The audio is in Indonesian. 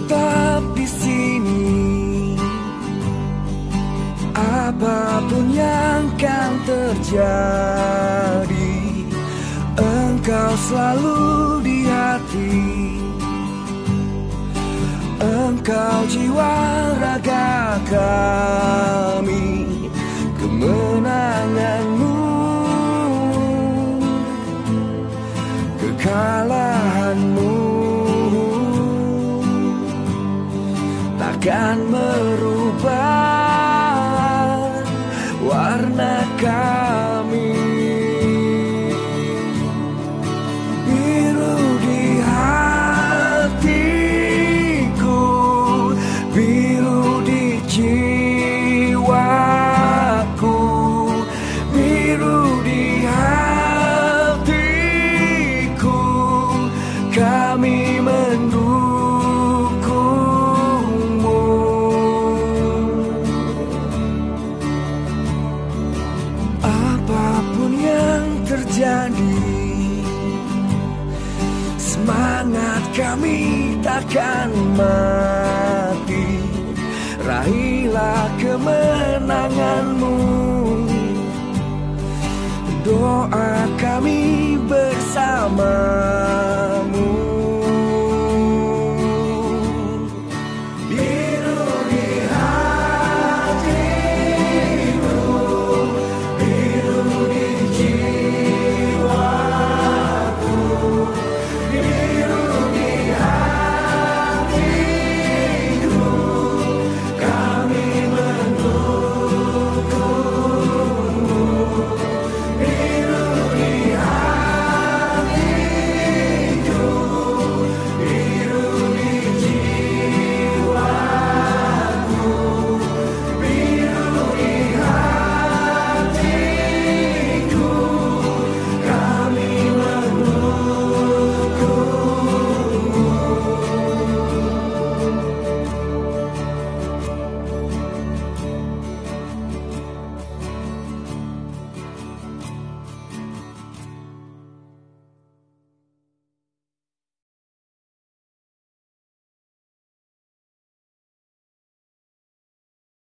tetap di sini. Apapun yang kan terjadi, Engkau selalu di hati. Engkau jiwa raga kami, kemenanganmu, kekalahanmu takkan merubah warna kami. Biru di hatiku, biru di jiwaku, biru di hatiku, kami mendukungmu. Apapun yang terjadi, semangat kami takkan mati. Raihlah kemenanganmu, doa kami bersama.